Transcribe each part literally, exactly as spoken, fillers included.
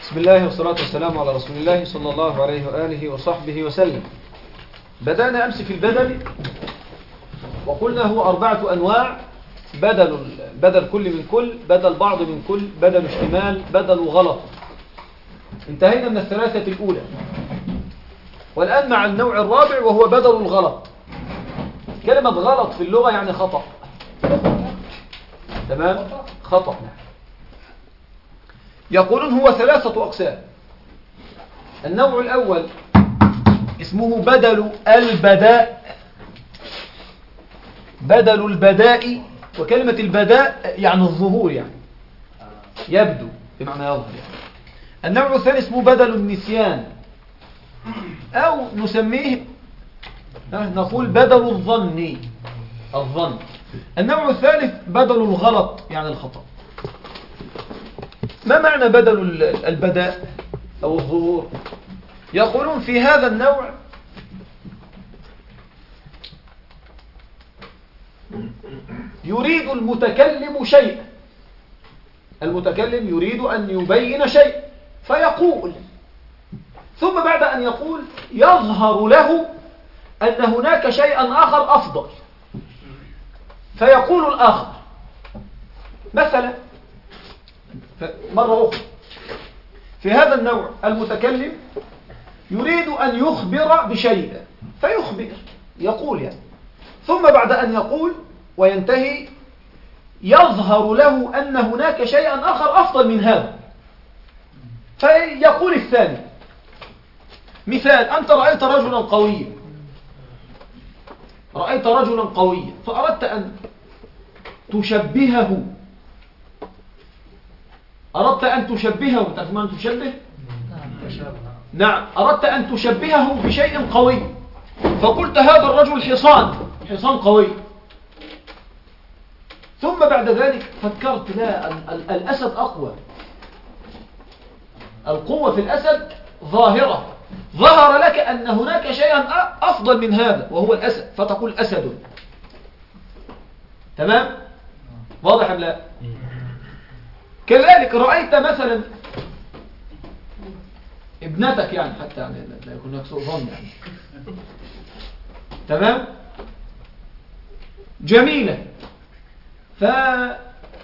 بسم الله والصلاة والسلام على رسول الله صلى الله عليه وآله وصحبه وسلم. بدأنا أمس في البدل وقلنا هو أربعة أنواع: بدل بدل كل من كل، بدل بعض من كل، بدل اشتمال، بدل غلط. انتهينا من الثلاثة الأولى، والآن مع النوع الرابع وهو بدل الغلط. كلمة غلط في اللغة يعني خطأ. تمام؟ خطأ. يقولون هو ثلاثة أقسام. النوع الأول اسمه بدل البداء، بدل البداء، وكلمة البداء يعني الظهور، يعني يبدو بمعنى يظهر يعني. النوع الثاني اسمه بدل النسيان، أو نسميه نقول بدل الظن، الظن. النوع الثالث بدل الغلط يعني الخطأ. ما معنى بدل البداء أو الظهور؟ يقولون في هذا النوع يريد المتكلم شيئا، المتكلم يريد أن يبين شيء فيقول، ثم بعد أن يقول يظهر له أن هناك شيئا آخر أفضل فيقول الآخر. مثلا مرة أخرى في هذا النوع المتكلم يريد أن يخبر بشيء فيخبر، يقول يعني، ثم بعد أن يقول وينتهي يظهر له أن هناك شيئا آخر أفضل من هذا فيقول الثاني. مثال: أنت رأيت رجلا قويا، رأيت رجلا قويا فأردت أن تشبهه، أردت أن تشبهه، تعرف ما أن تشبه؟ نعم، أردت أن تشبهه بشيء قوي فقلت هذا الرجل حصان، حصان قوي. ثم بعد ذلك فكرت لا، الأسد أقوى، القوة في الأسد ظاهرة، ظهر لك أن هناك شيئا أفضل من هذا وهو الأسد فتقول أسد. تمام؟ واضح أم لا؟ كذلك رأيت مثلا ابنتك، يعني حتى يعني لا يكون لك سوء ظن يعني، تمام، جميلة، فقلت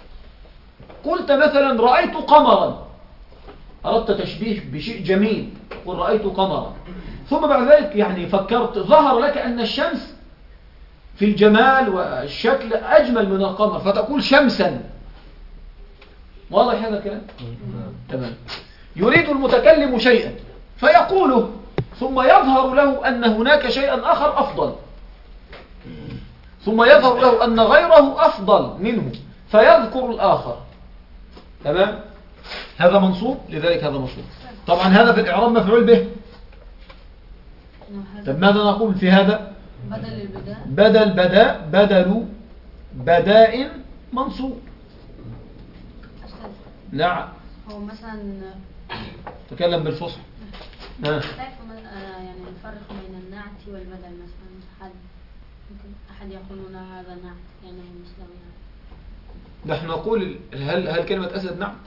مثلا رأيت قمرا، أردت تشبيه بشيء جميل، قل رأيت قمرا، ثم بعد ذلك يعني فكرت ظهر لك أن الشمس في الجمال والشكل أجمل من القمر فتقول شمسا. واضح هذا الكلام؟ تمام. يريد المتكلم شيئا فيقوله ثم يظهر له أن هناك شيئا آخر أفضل، ثم يظهر له أن غيره أفضل منه فيذكر الآخر. تمام؟ هذا منصوب، لذلك هذا منصوب. طبعا هذا في الإعراب مفعول به. طب ماذا نقول في هذا؟ بدل البداء، بدل بداء، بدل بداء منصوب. نعم. هو مثلا تكلم بالفصحى. كيف يعني نفرق بين النعت والبدل؟ مثلا أحد ممكن أحد يقولون هذا نعت لأنه مسلم يعني. نحن نقول هل هل كلمة أسد نعت؟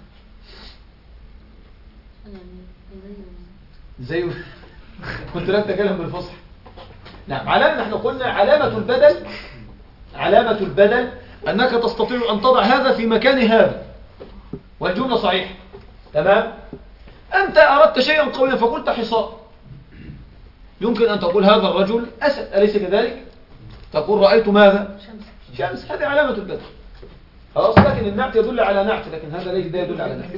يعني زي زي كنت لا تكلم بالفصحى. نعم. علامة نحن قلنا علامة البدل، علامة البدل أنك تستطيع أن تضع هذا في مكان هذا والجملة صحيحة. تمام؟ أنت أردت شيئا قويا فقلت حصان، يمكن أن تقول هذا الرجل أسد، أليس كذلك؟ تقول رأيت ماذا؟ شمس. شمس، هذه علامة البدل. خلاص، لكن النعت يدل على نعت، لكن هذا ليس ده يدل على نعت.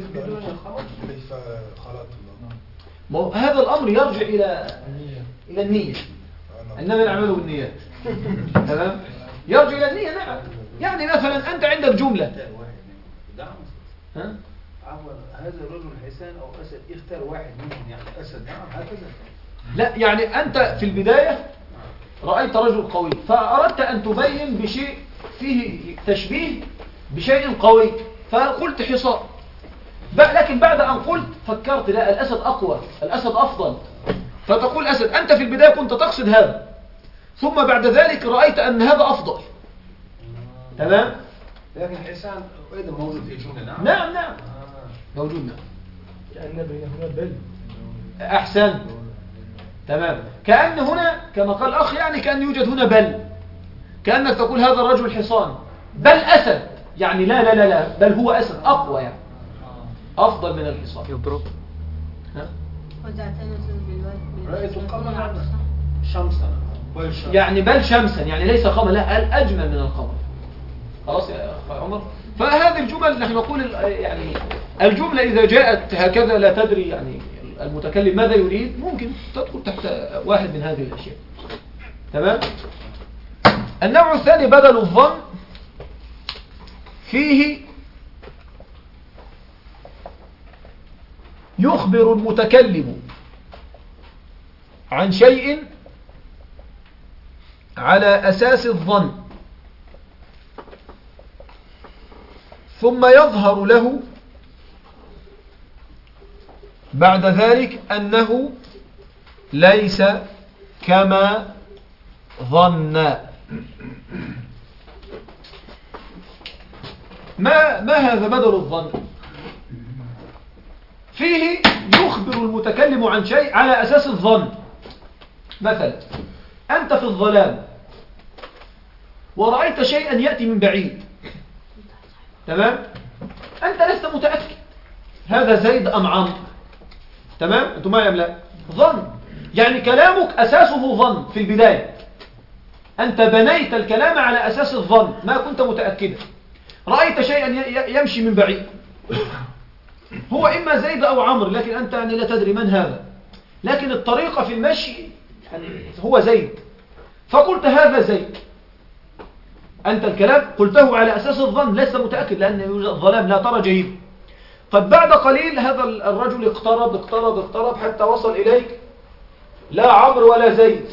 ما هو هذا الأمر يرجع إلى إلى النية، إنما نعمله بالنيات. تمام؟ يرجع إلى النية. نعم. يعني مثلا أنت عندك جملة، ها؟ هذا الرجل حسان أو أسد، اختار واحد منهم، يعني أسد نعم هكذا. لا، يعني أنت في البداية رأيت رجل قوي فأردت أن تبين بشيء فيه تشبيه بشيء قوي فقلت حصان، لكن بعد أن قلت فكرت لا، الأسد أقوى، الأسد أفضل فتقول أسد. أنت في البداية كنت تقصد هذا، ثم بعد ذلك رأيت أن هذا أفضل. تمام؟ لكن حسان أيضا موجود في الجملة. نعم نعم نعم موجود. نعم. كأن بينهما بل. أحسن، تمام. كأن هنا كما قال الأخ يعني كأن يوجد هنا بل، كأنك تقول هذا الرجل حصان بل أسد، يعني لا لا لا لا بل هو أسد أقوى، يعني أفضل من الحصان. يضرب. ها؟ رأيت القمر شمسا بل شمسا، يعني بل شمسا، يعني ليس قمر، لا قال أجمل من القمر. خلاص يا أخ عمر. فهذه الجمل نحن نقول يعني الجملة إذا جاءت هكذا لا تدري يعني المتكلم ماذا يريد، ممكن تدخل تحت واحد من هذه الأشياء. تمام. النوع الثاني بدل الظن، فيه يخبر المتكلم عن شيء على أساس الظن، ثم يظهر له بعد ذلك أنه ليس كما ظن. ما ما هذا بدل الظن؟ فيه يخبر المتكلم عن شيء على أساس الظن. مثلا أنت في الظلام ورأيت شيئا يأتي من بعيد، تمام؟ أنت لست متأكد هذا زيد أم عمرو، تمام؟ أنتم معي أم لا؟ ظن، يعني كلامك أساسه ظن في البداية، أنت بنيت الكلام على أساس الظن، ما كنت متأكدا. رأيت شيئا يمشي من بعيد، هو إما زيد أو عمرو، لكن أنت يعني لا تدري من هذا، لكن الطريقة في المشي يعني هو زيد، فقلت هذا زيد. أنت الكلام قلته على أساس الظن، لست متأكد لأن يوجد ظلام لا ترى جيد. قد بعد قليل هذا الرجل اقترب اقترب اقترب حتى وصل إليك، لا عمرو ولا زيد،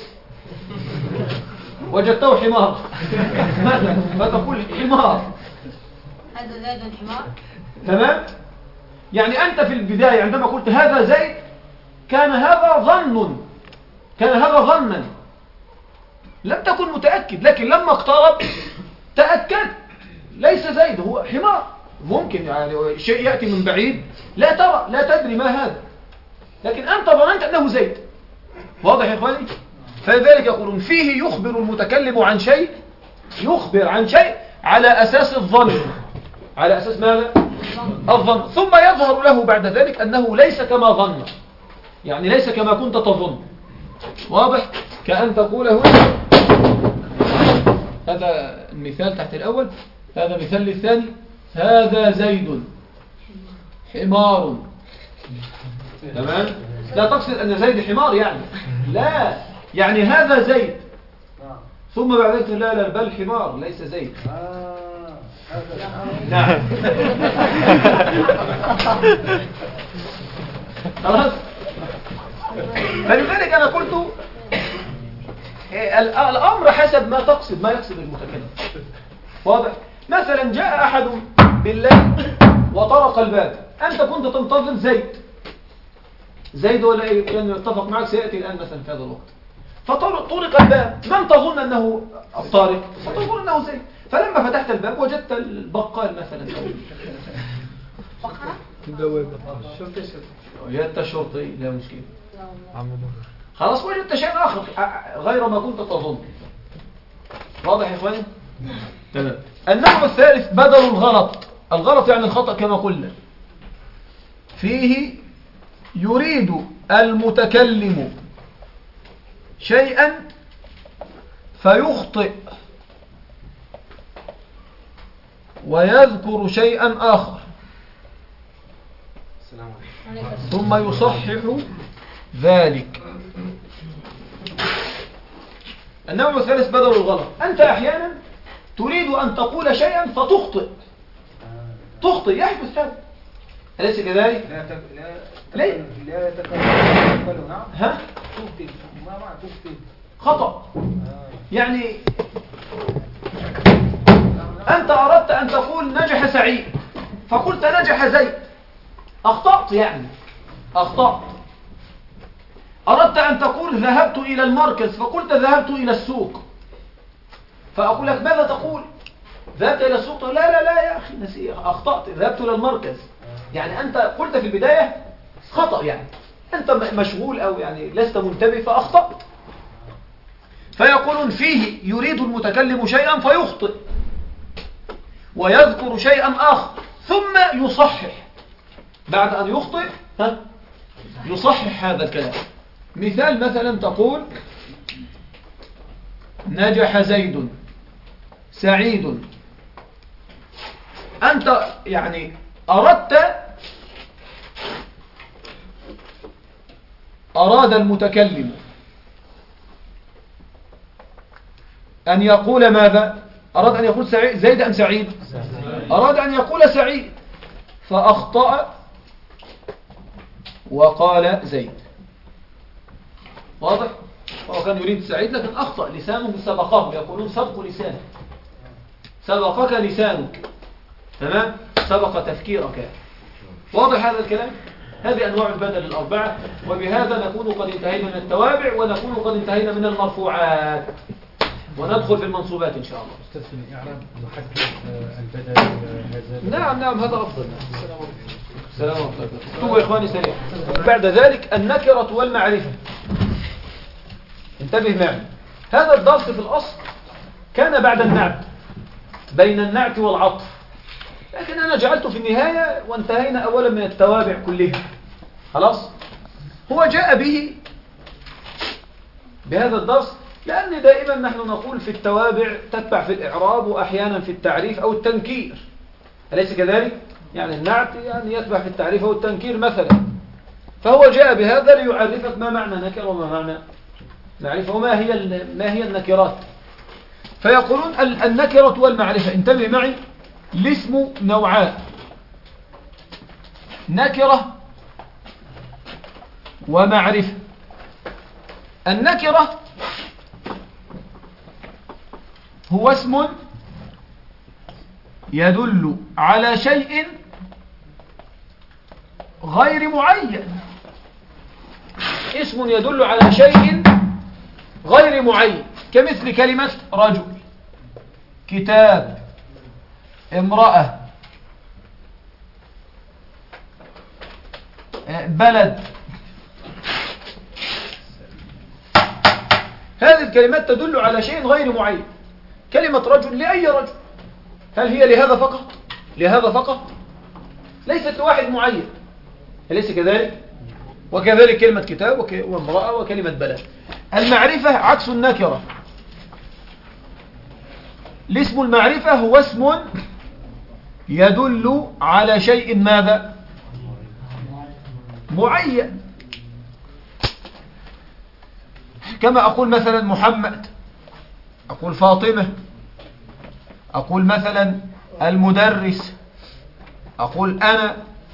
وجدته حمار فتقول حمار، هذا زيد حمار. تمام. يعني أنت في البداية عندما قلت هذا زيد كان هذا ظن، كان هذا ظنا، لم تكن متأكد، لكن لما اقترب تأكد ليس زيد هو حمار. ممكن يعني شيء يأتي من بعيد لا ترى لا تدري ما هذا، لكن أنت ظننت أنه زيد. واضح يا إخواني؟ فلذلك يقولون فيه يخبر المتكلم عن شيء، يخبر عن شيء على أساس الظن، على أساس ماذا؟ الظن، ثم يظهر له بعد ذلك أنه ليس كما ظن، يعني ليس كما كنت تظن. واضح؟ كأن تقول هنا، هذا المثال تحت الأول، هذا مثال للثاني، هذا زيد حمار، تمام؟ لا تقصد أن زيد حمار يعني، لا، يعني هذا زيد، ثم بعد ذلك لا لا بل حمار ليس زيد. نعم. خلاص. فلذلك أنا قلت الأمر حسب ما تقصد، ما يقصد المتكلم. واضح؟ مثلا جاء أحد بالليل وطرق الباب، أنت كنت تنتظر زيد، زيد ولا كان يتفق معك سيأتي الآن مثلا في هذا الوقت، فطرق الباب، من تظن أنه الطارق؟ فتظن أنه زيد، فلما فتحت الباب وجدت البقال مثلا، وجدت الشرطي، لا مشكلة، خلاص وجدت شيء آخر غير ما كنت تظن. واضح يا إخواني؟ تمام. النوع الثالث بدل الغلط. الغلط يعني الخطأ كما قلنا، فيه يريد المتكلم شيئا فيخطئ ويذكر شيئا آخر ثم يصحح ذلك. النوع الثالث بدل الغلط، أنت أحيانا تريد أن تقول شيئا فتخطئ، تخطئ يحدث هذا، أليس كذلك؟ لا تك... لا ليه؟ لا تكلم. نعم. ها؟ تخطئ. ما معنى تخطئ؟ خطأ. يعني أنت أردت أن تقول نجح سعيد فقلت نجح زيد، أخطأت، يعني أخطأت. أردت أن تقول ذهبت إلى المركز فقلت ذهبت إلى السوق، فأقول لك ماذا تقول؟ ذهبت إلى السوق؟ لا لا لا يا أخي نسي، أخطأت، ذهبت إلى المركز. يعني أنت قلت في البداية خطأ يعني أنت مشغول أو يعني لست منتبه فأخطأت. فيقولون فيه يريد المتكلم شيئا فيخطئ ويذكر شيئا آخر ثم يصحح بعد أن يخطئ ها يصحح هذا الكلام. مثال مثلا تقول نجح زيد سعيد، أنت يعني أردت أراد المتكلم أن يقول ماذا؟ أراد أن يقول سعيد زيد أم سعيد؟ أراد أن يقول سعيد فأخطأ وقال زيد. واضح؟ هو كان يريد سعيد لكن أخطأ، لسانه سبقه، يقولون سبق لسانك، سبقك لسانك، تمام؟ سبق تفكيرك. واضح هذا الكلام؟ هذه أنواع البدل الأربعة، وبهذا نكون قد انتهينا من التوابع ونكون قد انتهينا من المرفوعات، وندخل في المنصوبات إن شاء الله. أستاذ في الإعراب نحدد البدل هذا. نعم نعم هذا أفضل. السلام عليكم. اكتبوا يا إخواني سريع. بعد ذلك النكرة والمعرفة. انتبه معي، هذا الدرس في الأصل كان بعد النعت، بين النعت والعطف، لكن أنا جعلته في النهاية وانتهينا أولا من التوابع كلها. خلاص؟ هو جاء به بهذا الدرس لأن دائما نحن نقول في التوابع تتبع في الإعراب وأحيانا في التعريف أو التنكير، أليس كذلك؟ يعني النعت يعني يتبع في التعريف أو التنكير مثلا. فهو جاء بهذا ليعرفك ما معنى نكر وما معنى معرفة وما هي ما هي النكرات. فيقولون النكرة والمعرفة، انتبه معي، الاسم نوعان، نكرة ومعرفة. النكرة هو اسم يدل على شيء غير معين، اسم يدل على شيء غير معين، كمثل كلمة رجل، كتاب، امرأة، بلد. هذه الكلمات تدل على شيء غير معين. كلمة رجل لأي رجل، هل هي لهذا فقط؟ لهذا فقط؟ ليست لواحد معين، أليس كذلك؟ وكذلك كلمة كتاب وامرأة وكلمة بلد. المعرفة عكس النكرة. الاسم المعرفة هو اسم يدل على شيء ماذا؟ معين. كما أقول مثلا محمد، أقول فاطمة، أقول مثلا المدرس، أقول أنا،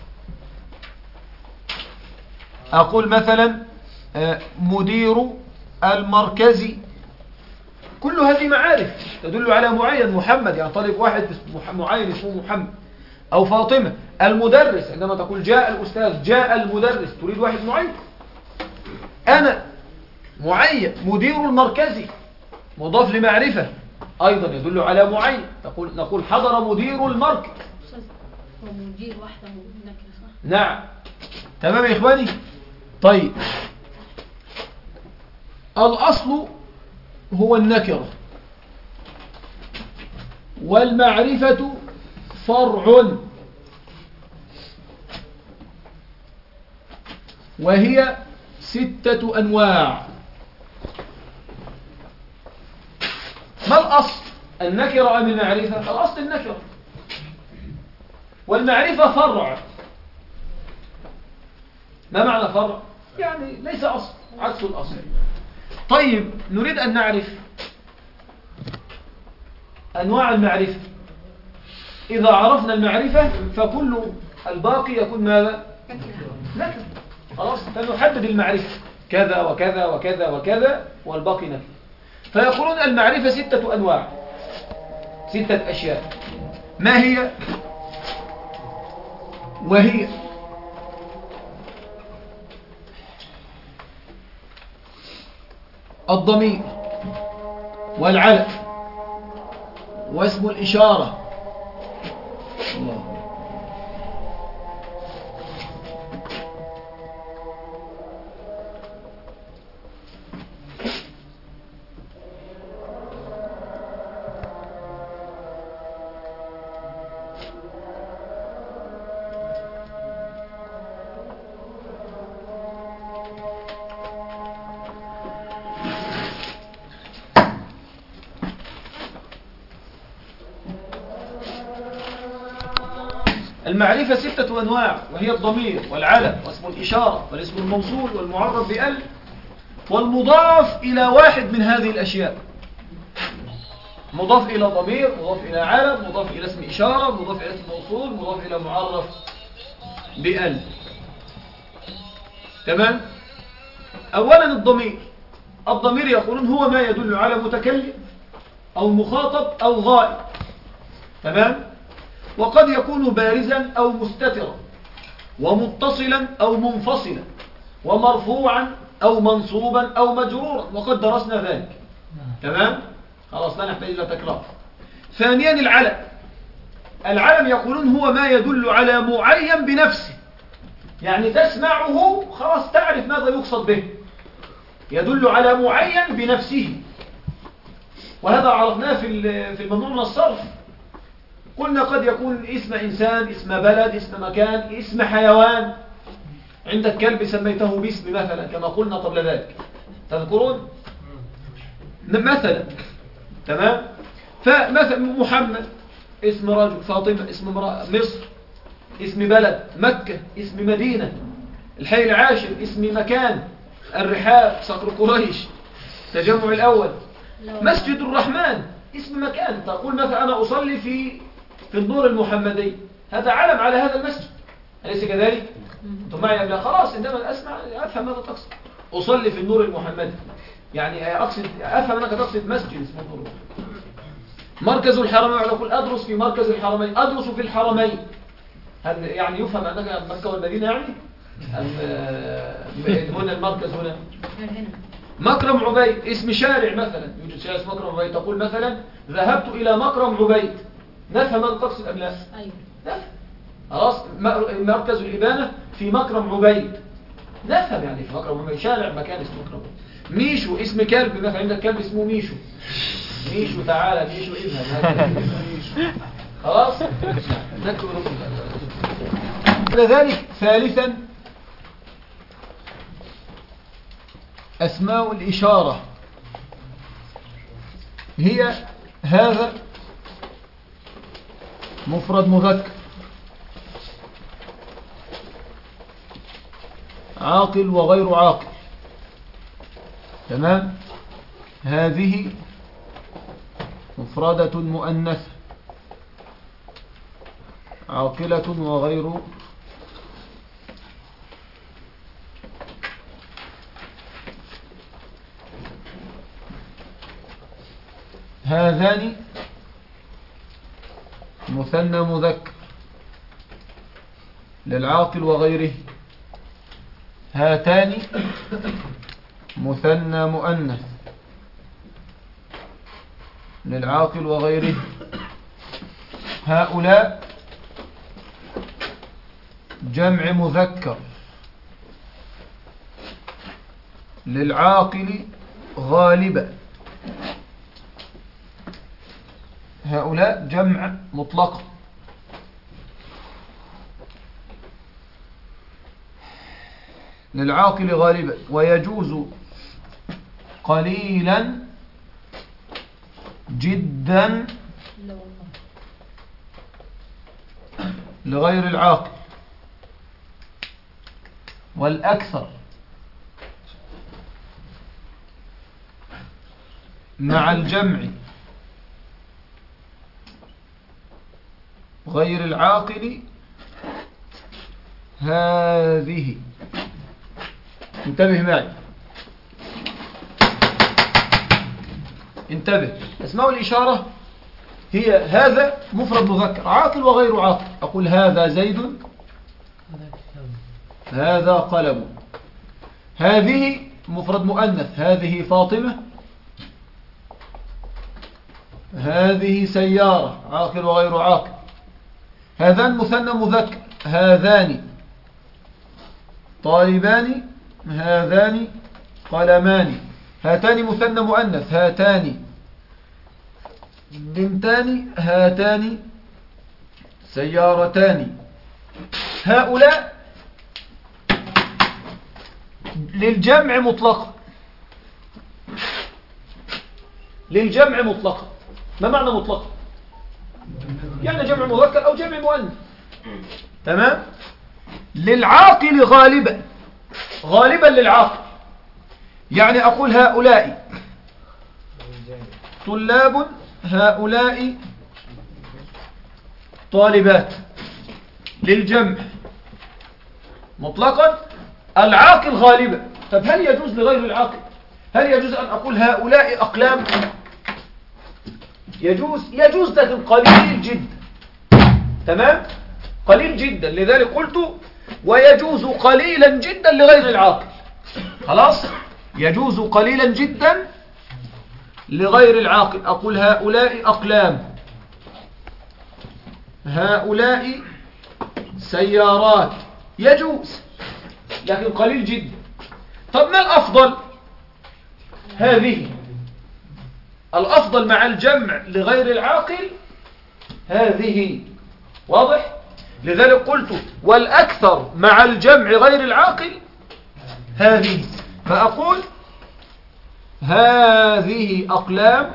أقول مثلا مدير المركزي. كل هذه معارف تدل على معين، محمد يعني طالب واحد معين اسمه محمد، أو فاطمة. المدرس عندما تقول جاء الأستاذ، جاء المدرس، تريد واحد معين. أنا معين، مدير المركزي مضاف لمعرفة أيضا يدل على معين، تقول نقول حضر مدير المركز. هو مدير وحده نكرة صح؟ نعم تمام يا إخواني. طيب الأصل هو النكرة، والمعرفة فرع، وهي ستة أنواع. ما الأصل؟ النكرة أم المعرفة؟ الأصل النكرة، والمعرفة فرع. ما معنى فرع؟ يعني ليس أصل، عكس الأصل. طيب نريد أن نعرف أنواع المعرفة. إذا عرفنا المعرفة فكل الباقي يكون ماذا؟ نكرة. خلاص، فنحدد المعرفة كذا وكذا وكذا وكذا والباقي نكرة. فيقولون المعرفة ستة أنواع، ستة أشياء. ما هي؟ وهي الضمير، والعلم، واسم الإشارة، الله، المعرفة ستة أنواع، وهي الضمير والعلم واسم الإشارة والاسم الموصول والمعرف بأل والمضاف إلى واحد من هذه الأشياء. مضاف إلى ضمير، مضاف إلى علم، مضاف إلى اسم إشارة، مضاف إلى اسم موصول، مضاف إلى معرف بأل. تمام؟ أولا الضمير. الضمير يقولون هو ما يدل على متكلم أو مخاطب أو غائب. تمام؟ وقد يكون بارزا أو مستترا ومتصلا أو منفصلا ومرفوعا أو منصوبا أو مجرورا، وقد درسنا ذلك. تمام؟ خلاص لا نحتاج إلى تكرار. ثانيا العلم. العلم يقولون هو ما يدل على معين بنفسه، يعني تسمعه خلاص تعرف ماذا يقصد به، يدل على معين بنفسه. وهذا عرفناه في في الممنوع من الصرف. قلنا قد يكون اسم إنسان، اسم بلد، اسم مكان، اسم حيوان. عندك كلب سميته باسم مثلا كما قلنا قبل ذلك، تذكرون مثلا. تمام؟ فمثلا محمد اسم رجل، فاطمة اسم امرأة، مصر اسم بلد، مكة اسم مدينة، الحي العاشر اسم مكان، الرحاب صقر قريش تجمع الأول، مسجد الرحمن اسم مكان. تقول مثلا أنا أصلي في في النور المحمدي، هذا علم على هذا المسجد، أليس كذلك؟ أنتم معي أم لا؟ خلاص عندما أسمع أفهم ماذا تقصد. أصلي في النور المحمدي يعني أقصد أفهم أنك تقصد مسجد اسمه النور. مركز الحرمين، أقول أدرس في مركز الحرمين، أدرس في الحرمين. هل يعني يفهم أنك مكة والمدينة يعني؟ أم هنا المركز هنا؟ مكرم عبيد اسم شارع مثلا، يوجد شارع اسمه مكرم عبيد، تقول مثلا ذهبت إلى مكرم عبيد، نفهم ماذا تقصد أم لا؟ أيوه نفهم. خلاص مركز الإبانة في مكرم عبيد، نفهم يعني في مكرم عبيد شارع مكان اسمه مكرم عبيد. ميشو اسم كلب مثلا، عندك كلب اسمه ميشو، ميشو تعالى، ميشو اذهب. خلاص نكتب لذلك. ثالثا أسماء الإشارة، هي هذا مفرد مذكر عاقل وغير عاقل. تمام؟ هذه مفردة مؤنثة عاقلة وغير هذان مثنى مذكر للعاقل وغيره. هاتان مثنى مؤنث للعاقل وغيره. هؤلاء جمع مذكر للعاقل غالبا. هؤلاء جمع مطلق للعاقل غالبا، ويجوز قليلا جدا لغير العاقل، والأكثر مع الجمع غير العاقل هذه. انتبه معي، انتبه. أسماء الإشارة هي هذا مفرد مذكر عاقل وغير عاقل. أقول هذا زيد، هذا قلم. هذه مفرد مؤنث، هذه فاطمة، هذه سيارة عاقل وغير عاقل. هذان مثنى مذكر، هذان طالبان، هذان قلمان. هاتان مثنى مؤنث، هاتان بنتان، هاتان سيارتان. هؤلاء للجمع مطلقا، للجمع مطلقا. ما معنى مطلقا؟ يعني جمع مذكر أو جمع مؤنث. تمام. للعاقل غالبا، غالبا للعاقل، يعني أقول هؤلاء طلاب، هؤلاء طالبات، للجمع مطلقا العاقل غالبا. طب هل يجوز لغير العاقل؟ هل يجوز أن أقول هؤلاء أقلام؟ يجوز، يجوز لكن قليل جدا. تمام، قليل جدا. لذلك قلت ويجوز قليلا جدا لغير العاقل. خلاص، يجوز قليلا جدا لغير العاقل. أقول هؤلاء أقلام، هؤلاء سيارات، يجوز لكن قليل جدا. طب ما الأفضل؟ هذه الأفضل مع الجمع لغير العاقل هذه، واضح؟ لذلك قلت والأكثر مع الجمع غير العاقل هذه، فأقول هذه أقلام،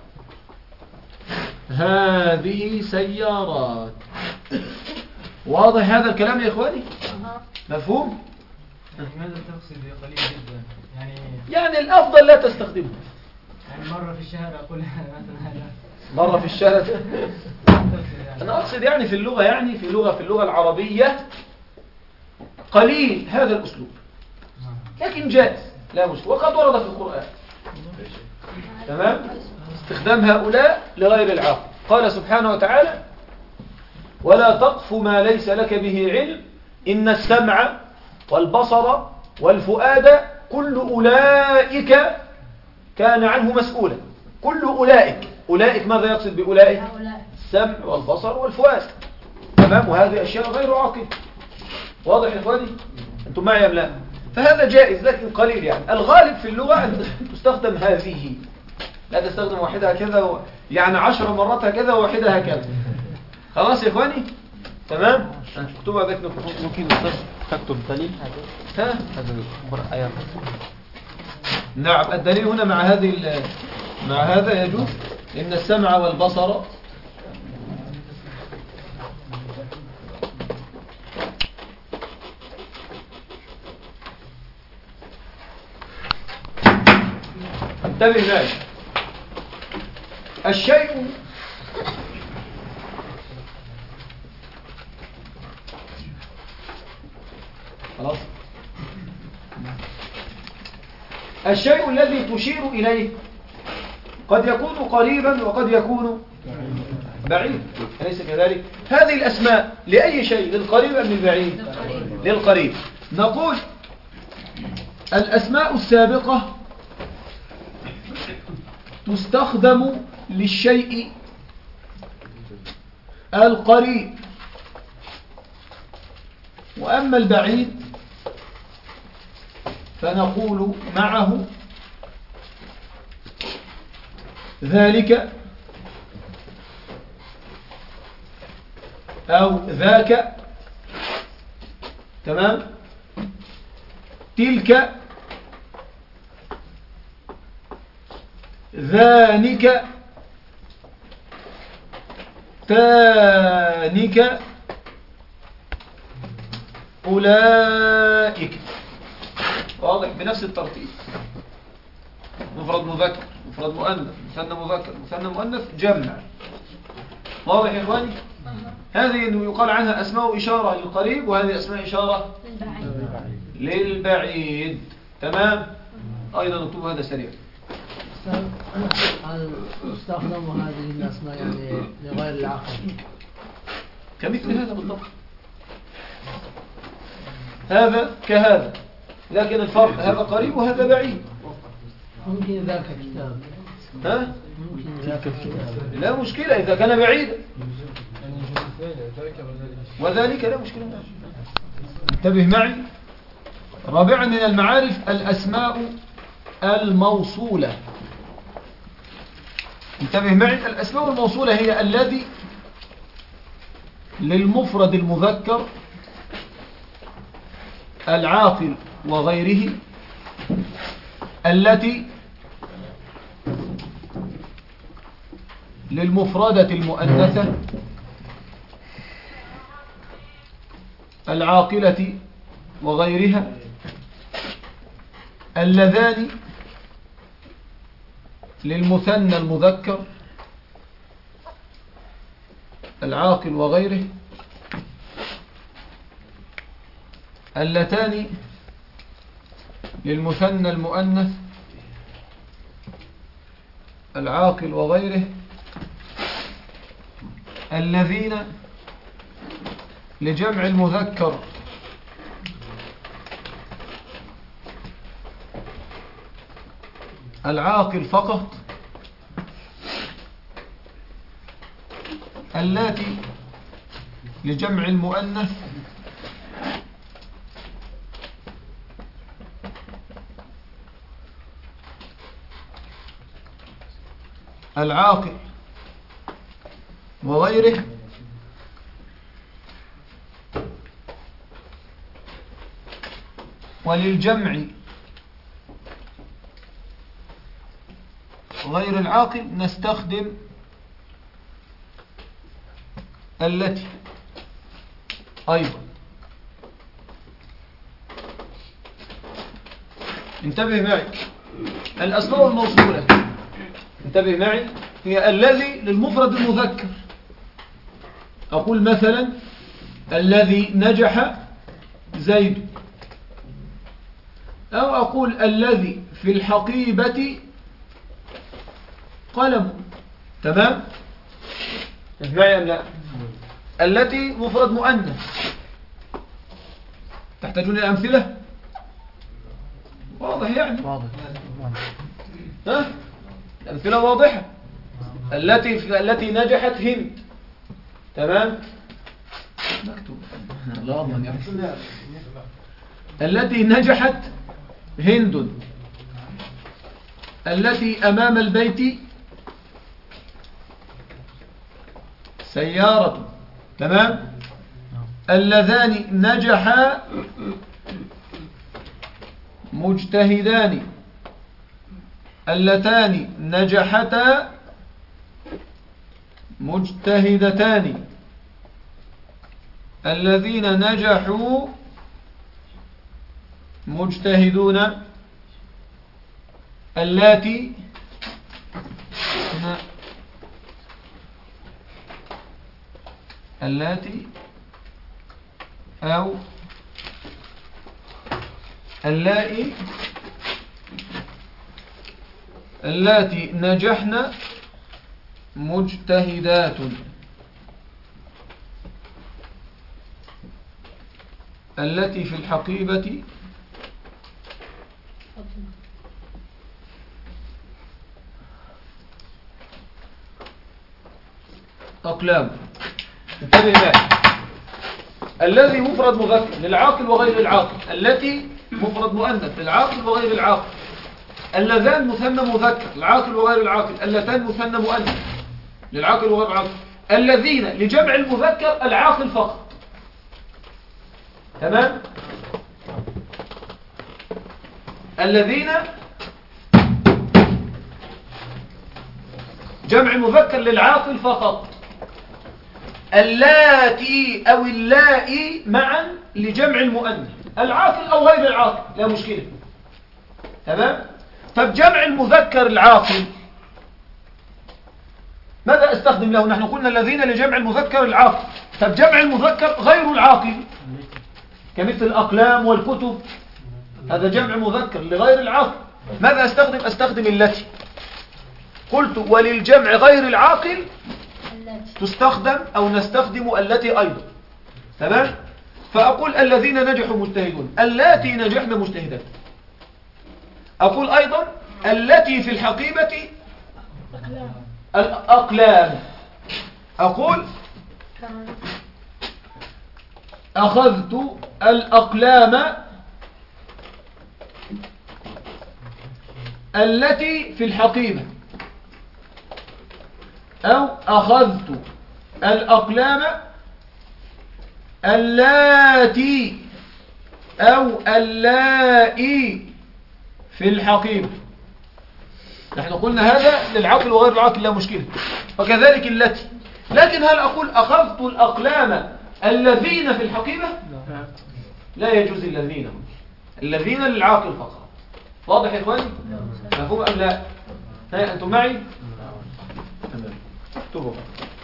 هذه سيارات. واضح هذا الكلام يا إخواني؟ مفهوم؟ لماذا تقصد قليل جدا؟ يعني يعني الأفضل لا تستخدمه. يعني مرة في الشهر أقول مثلا هذا، مرة في الشهر. أنا أقصد يعني في اللغة، يعني في اللغة في اللغة العربية قليل هذا الأسلوب، لكن جائز لا مشكلة، وقد ورد في القرآن. تمام، استخدام هؤلاء لغير العاقل. قال سبحانه وتعالى ولا تقف ما ليس لك به علم إن السمع والبصر والفؤاد كل أولئك كان عنه مسؤولا. كل أولئك، أولئك ماذا يقصد بأولئك؟ السمع والبصر والفؤاد. تمام، وهذه أشياء غير عاقل. واضح يا إخواني؟ أنتم معي أم لا؟ فهذا جائز لكن قليل. يعني الغالب في اللغة أن تستخدم هذه، لا تستخدم واحدة هكذا و... يعني عشر مرات هكذا وواحدة هكذا. خلاص يا إخواني؟ تمام؟ اكتبها ذاك ممكن أستاذ تكتب دليل ها؟ هذا الآيات. نعم، الدليل هنا مع هذه ال... مع هذا يجوز إن السمع والبصر انتبه معي. الشيء خلاص، الشيء الذي تشير إليه قد يكون قريبا وقد يكون بعيد، أليس كذلك؟ هذه الأسماء لأي شيء، للقريب أم للبعيد؟ للقريب. نقول الأسماء السابقة تستخدم للشيء القريب، وأما البعيد فنقول معه ذلك أو ذاك. تمام، تلك، ذانك، تانك، أولئك. واضح؟ بنفس الترتيب، مفرد مذكر، مفرد مؤنث، مثنى مذكر، مثنى مؤنث، جمع. واضح يا إخواني؟ هذه إنه يقال عنها أسماء إشارة للقريب، وهذه أسماء إشارة للبعيد. تمام؟ أيضا نكتب هذا سريع. هل تستخدم هذه الأسماء يعني لغير العقل؟ كمثل هذا بالضبط، هذا كهذا، لكن الفرق هذا قريب وهذا بعيد. ممكن ذاك كتاب. ها؟ ممكن ذاك كتاب. لا مشكلة إذا كان بعيدا، وذلك لا مشكلة. انتبه معي. رابعا من المعارف الأسماء الموصولة. انتبه معي، الأسماء الموصولة هي الذي للمفرد المذكر العاقل وغيره، التي للمفردة المؤنثة العاقلة وغيرها اللذان للمثنى المذكر العاقل وغيره اللتان للمثنى المؤنث العاقل وغيره الذين لجمع المذكر العاقل فقط اللاتي لجمع المؤنث العاقل وغيره وللجمع غير العاقل نستخدم التي أيضا. انتبه معي الأسماء الموصولة انتبه معي هي الذي للمفرد المذكر. أقول مثلا الذي نجح زيد أو أقول الذي في الحقيبة قلم. تمام معي أم لا؟ التي مفرد مؤنث تحتاجون إلى أمثلة واضح يعني واضح. ها الأمثلة واضحة. التي التي نجحت هند. تمام مكتوب لا أضمن يعني. التي نجحت هند التي أمام البيت سيارة. تمام اللذان نجحا مجتهدان اللتان نجحتا مجتهدتان الذين نجحوا مجتهدون اللاتي اللاتي أو اللائي اللاتي نجحن مجتهدات التي في الحقيبة أقلام. انتبه معي الذي مفرد مذكر للعاقل وغير العاقل التي مفرد مؤنث للعاقل وغير العاقل اللذان مثنى مذكر العاقل وغير العاقل اللتان مثنى مؤنث للعاقل وغير العاقل الذين لجمع المذكر العاقل فقط. تمام الذين جمع مذكر للعاقل فقط اللاتي أو اللائي معا لجمع المؤنث العاقل أو غير العاقل لا مشكلة. تمام طب جمع المذكر العاقل ماذا استخدم له؟ نحن قلنا الذين لجمع المذكر العاقل. طب جمع المذكر غير العاقل كمثل الأقلام والكتب هذا جمع مذكر لغير العاقل. ماذا استخدم؟ استخدم التي. قلت وللجمع غير العاقل تستخدم أو نستخدم التي أيضا. تمام فأقول الذين نجحوا مجتهدون اللاتي نجحن مجتهدات. أقول أيضا التي في الحقيبة الأقلام. أقول أخذت الأقلام التي في الحقيبة أو أخذت الأقلام اللاتي أو اللائي في الحقيبة. نحن قلنا هذا للعاقل وغير العاقل لا مشكلة وكذلك التي. لكن هل أقول أخذت الأقلام الذين في الحقيبة لا يجوز الذين هم الذين للعاقل فقط. واضح يا إخواني؟ مفهوم أم لا؟ ها أنتم معي؟ تمام. اكتبوا.